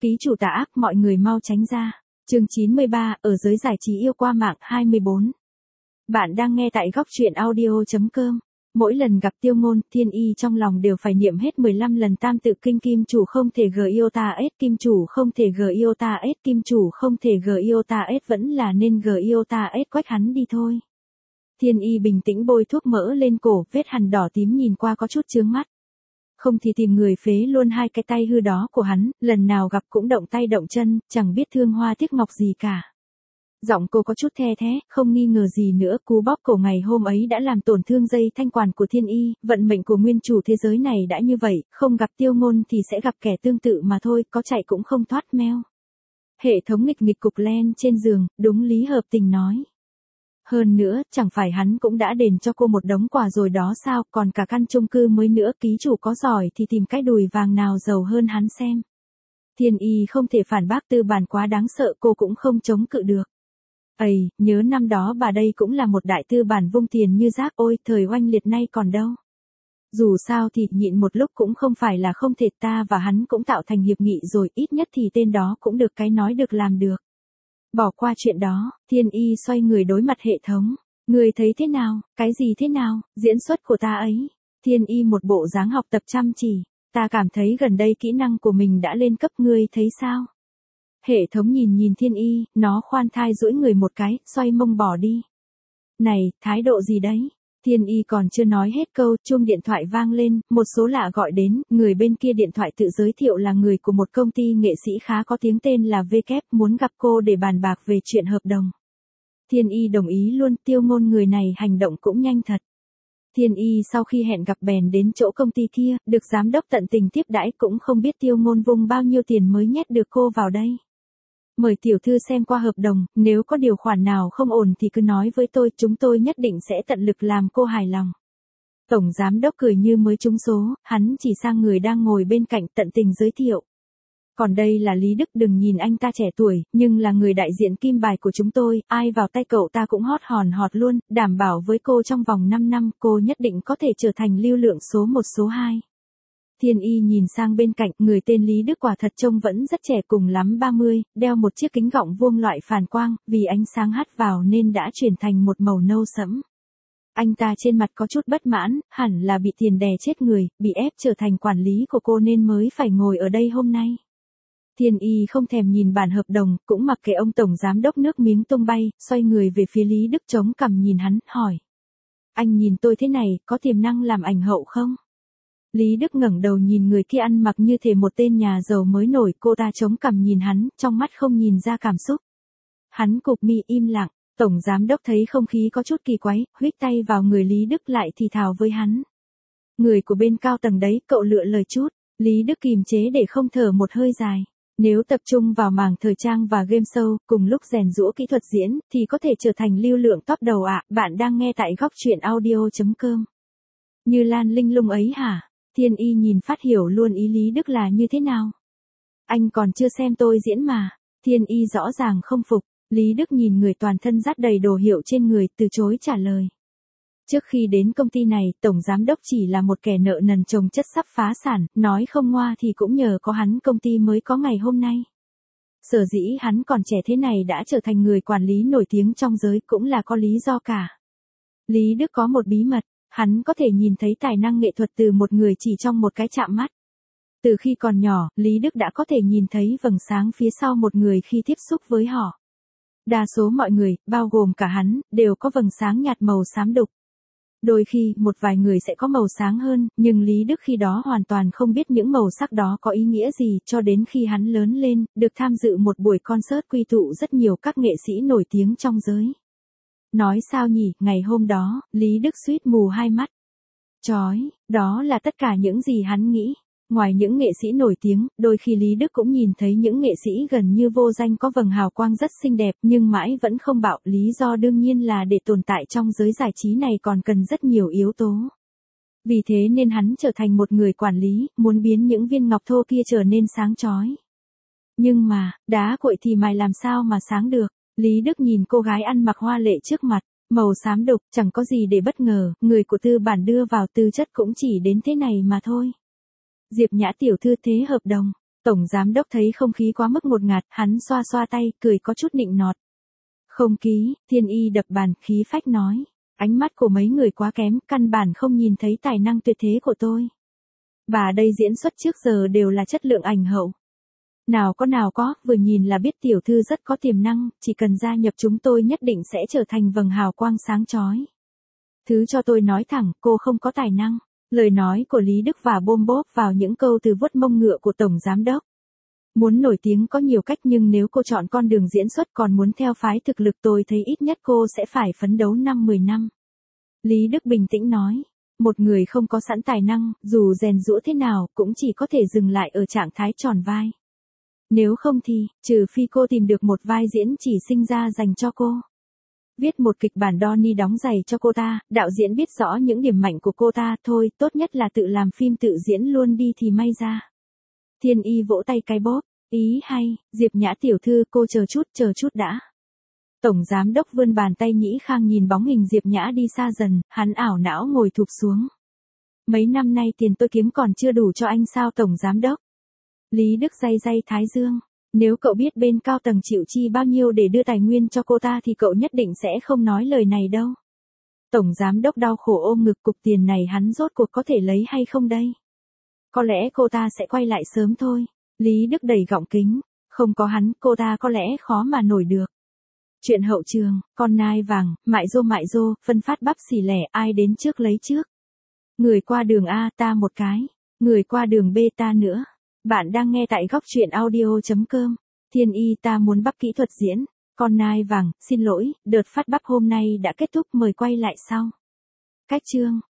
Ký chủ tà ác, mọi người mau tránh ra. Chương 93, ở giới giải trí yêu qua mạng 24. Bạn đang nghe tại góc truyện audio.com. Mỗi lần gặp Tiêu Ngôn, Thiên Y trong lòng đều phải niệm hết 15 lần tam tự kinh kim chủ không thể g yêu ta s, kim chủ không thể g yêu ta s, kim chủ không thể g yêu ta s, vẫn là nên g yêu ta s, quách hắn đi thôi. Thiên Y bình tĩnh bôi thuốc mỡ lên cổ, vết hằn đỏ tím nhìn qua có chút chướng mắt. Không thì tìm người phế luôn hai cái tay hư đó của hắn, lần nào gặp cũng động tay động chân, chẳng biết thương hoa tiếc ngọc gì cả. Giọng cô có chút the thé, không nghi ngờ gì nữa, cú bóp cổ ngày hôm ấy đã làm tổn thương dây thanh quản của Thiên Y, vận mệnh của nguyên chủ thế giới này đã như vậy, không gặp Tiêu Ngôn thì sẽ gặp kẻ tương tự mà thôi, có chạy cũng không thoát meo. Hệ thống nghịch nghịch cục len trên giường, đúng lý hợp tình nói. Hơn nữa, chẳng phải hắn cũng đã đền cho cô một đống quà rồi đó sao, còn cả căn chung cư mới nữa, ký chủ có giỏi thì tìm cái đùi vàng nào giàu hơn hắn xem. Thiên Y không thể phản bác, tư bản quá đáng sợ, cô cũng không chống cự được. Ây, nhớ năm đó bà đây cũng là một đại tư bản vung tiền như rác, ôi, thời oanh liệt nay còn đâu. Dù sao thì nhịn một lúc cũng không phải là không thể, ta và hắn cũng tạo thành hiệp nghị rồi, ít nhất thì tên đó cũng được cái nói được làm được. Bỏ qua chuyện đó, Thiên Y xoay người đối mặt hệ thống. Người thấy thế nào, cái gì thế nào, diễn xuất của ta ấy. Thiên Y một bộ dáng học tập chăm chỉ. Ta cảm thấy gần đây kỹ năng của mình đã lên cấp, ngươi thấy sao? Hệ thống nhìn Thiên Y, nó khoan thai duỗi người một cái, xoay mông bỏ đi. Này, thái độ gì đấy? Thiên Y còn chưa nói hết câu, chuông điện thoại vang lên, một số lạ gọi đến, người bên kia điện thoại tự giới thiệu là người của một công ty nghệ sĩ khá có tiếng tên là V Kép, muốn gặp cô để bàn bạc về chuyện hợp đồng. Thiên Y đồng ý luôn, Tiêu Ngôn người này hành động cũng nhanh thật. Thiên Y sau khi hẹn gặp bèn đến chỗ công ty kia, được giám đốc tận tình tiếp đãi, cũng không biết Tiêu Ngôn vung bao nhiêu tiền mới nhét được cô vào đây. Mời tiểu thư xem qua hợp đồng, nếu có điều khoản nào không ổn thì cứ nói với tôi, chúng tôi nhất định sẽ tận lực làm cô hài lòng. Tổng giám đốc cười như mới trúng số, hắn chỉ sang người đang ngồi bên cạnh tận tình giới thiệu. Còn đây là Lý Đức, đừng nhìn anh ta trẻ tuổi, nhưng là người đại diện kim bài của chúng tôi, ai vào tay cậu ta cũng hot hòn hot luôn, đảm bảo với cô trong vòng 5 năm cô nhất định có thể trở thành lưu lượng số 1 số 2. Thiên Y nhìn sang bên cạnh, người tên Lý Đức quả thật trông vẫn rất trẻ, cùng lắm 30, đeo một chiếc kính gọng vuông loại phản quang, vì ánh sáng hắt vào nên đã chuyển thành một màu nâu sẫm. Anh ta trên mặt có chút bất mãn, hẳn là bị tiền đè chết người, bị ép trở thành quản lý của cô nên mới phải ngồi ở đây hôm nay. Thiên Y không thèm nhìn bản hợp đồng, cũng mặc kệ ông tổng giám đốc nước miếng tung bay, xoay người về phía Lý Đức chống cằm nhìn hắn, hỏi. Anh nhìn tôi thế này, có tiềm năng làm ảnh hậu không? Lý Đức ngẩng đầu nhìn người kia ăn mặc như thể một tên nhà giàu mới nổi, cô ta chống cằm nhìn hắn, trong mắt không nhìn ra cảm xúc. Hắn cụp mi im lặng, tổng giám đốc thấy không khí có chút kỳ quái, huých tay vào người Lý Đức lại thì thào với hắn. Người của bên cao tầng đấy, cậu lựa lời chút. Lý Đức kìm chế để không thở một hơi dài. Nếu tập trung vào mảng thời trang và game show, cùng lúc rèn giũa kỹ thuật diễn, thì có thể trở thành lưu lượng top đầu ạ. Bạn đang nghe tại góc truyện audio.com. Như Lan Linh Lung ấy hả? Thiên Y nhìn phát hiểu luôn ý Lý Đức là như thế nào. Anh còn chưa xem tôi diễn mà. Thiên Y rõ ràng không phục. Lý Đức nhìn người toàn thân dắt đầy đồ hiệu trên người, từ chối trả lời. Trước khi đến công ty này, tổng giám đốc chỉ là một kẻ nợ nần chồng chất sắp phá sản, nói không ngoa thì cũng nhờ có hắn công ty mới có ngày hôm nay. Sở dĩ hắn còn trẻ thế này đã trở thành người quản lý nổi tiếng trong giới cũng là có lý do cả. Lý Đức có một bí mật, hắn có thể nhìn thấy tài năng nghệ thuật từ một người chỉ trong một cái chạm mắt. Từ khi còn nhỏ, Lý Đức đã có thể nhìn thấy vầng sáng phía sau một người khi tiếp xúc với họ. Đa số mọi người, bao gồm cả hắn, đều có vầng sáng nhạt màu xám đục. Đôi khi, một vài người sẽ có màu sáng hơn, nhưng Lý Đức khi đó hoàn toàn không biết những màu sắc đó có ý nghĩa gì, cho đến khi hắn lớn lên, được tham dự một buổi concert quy tụ rất nhiều các nghệ sĩ nổi tiếng trong giới. Nói sao nhỉ, ngày hôm đó, Lý Đức suýt mù hai mắt. Chói, đó là tất cả những gì hắn nghĩ. Ngoài những nghệ sĩ nổi tiếng, đôi khi Lý Đức cũng nhìn thấy những nghệ sĩ gần như vô danh có vầng hào quang rất xinh đẹp nhưng mãi vẫn không bạo. Lý do đương nhiên là để tồn tại trong giới giải trí này còn cần rất nhiều yếu tố. Vì thế nên hắn trở thành một người quản lý, muốn biến những viên ngọc thô kia trở nên sáng chói. Nhưng mà, đá cuội thì mài làm sao mà sáng được. Lý Đức nhìn cô gái ăn mặc hoa lệ trước mặt, màu xám đục, chẳng có gì để bất ngờ, người của tư bản đưa vào tư chất cũng chỉ đến thế này mà thôi. Diệp Nhã tiểu thư, thế hợp đồng. Tổng giám đốc thấy không khí quá mức ngột ngạt, hắn xoa xoa tay, cười có chút nịnh nọt. Không ký, Thiên Y đập bàn, khí phách nói. Ánh mắt của mấy người quá kém, căn bản không nhìn thấy tài năng tuyệt thế của tôi. Bà đây diễn xuất trước giờ đều là chất lượng ảnh hậu. Nào có, vừa nhìn là biết tiểu thư rất có tiềm năng, chỉ cần gia nhập chúng tôi nhất định sẽ trở thành vầng hào quang sáng chói. Thứ cho tôi nói thẳng, cô không có tài năng. Lời nói của Lý Đức và bôm bốp vào những câu từ vuốt mông ngựa của Tổng Giám Đốc. Muốn nổi tiếng có nhiều cách nhưng nếu cô chọn con đường diễn xuất còn muốn theo phái thực lực tôi thấy ít nhất cô sẽ phải phấn đấu 5-10 năm. Lý Đức bình tĩnh nói. Một người không có sẵn tài năng, dù rèn giũa thế nào, cũng chỉ có thể dừng lại ở trạng thái tròn vai. Nếu không thì, trừ phi cô tìm được một vai diễn chỉ sinh ra dành cho cô. Viết một kịch bản Donnie đóng giày cho cô ta, đạo diễn biết rõ những điểm mạnh của cô ta, thôi, tốt nhất là tự làm phim tự diễn luôn đi thì may ra. Thiên Y vỗ tay cái bóp, ý hay, Diệp Nhã tiểu thư cô chờ chút đã. Tổng giám đốc vươn bàn tay nhĩ khang nhìn bóng hình Diệp Nhã đi xa dần, hắn ảo não ngồi thụp xuống. Mấy năm nay tiền tôi kiếm còn chưa đủ cho anh sao Tổng giám đốc? Lý Đức day thái dương. Nếu cậu biết bên cao tầng chịu chi bao nhiêu để đưa tài nguyên cho cô ta thì cậu nhất định sẽ không nói lời này đâu. Tổng giám đốc đau khổ ôm ngực, cục tiền này hắn rốt cuộc có thể lấy hay không đây? Có lẽ cô ta sẽ quay lại sớm thôi. Lý Đức đẩy gọng kính. Không có hắn, cô ta có lẽ khó mà nổi được. Chuyện hậu trường, con nai vàng, mại rô, phân phát bắp xỉ lẻ, ai đến trước lấy trước. Người qua đường A ta một cái, người qua đường B ta nữa. Bạn đang nghe tại góc truyện audio.com. Thiên Y ta muốn bắp kỹ thuật diễn. Con nai vàng, xin lỗi, đợt phát bắp hôm nay đã kết thúc, mời quay lại sau. Cách chương.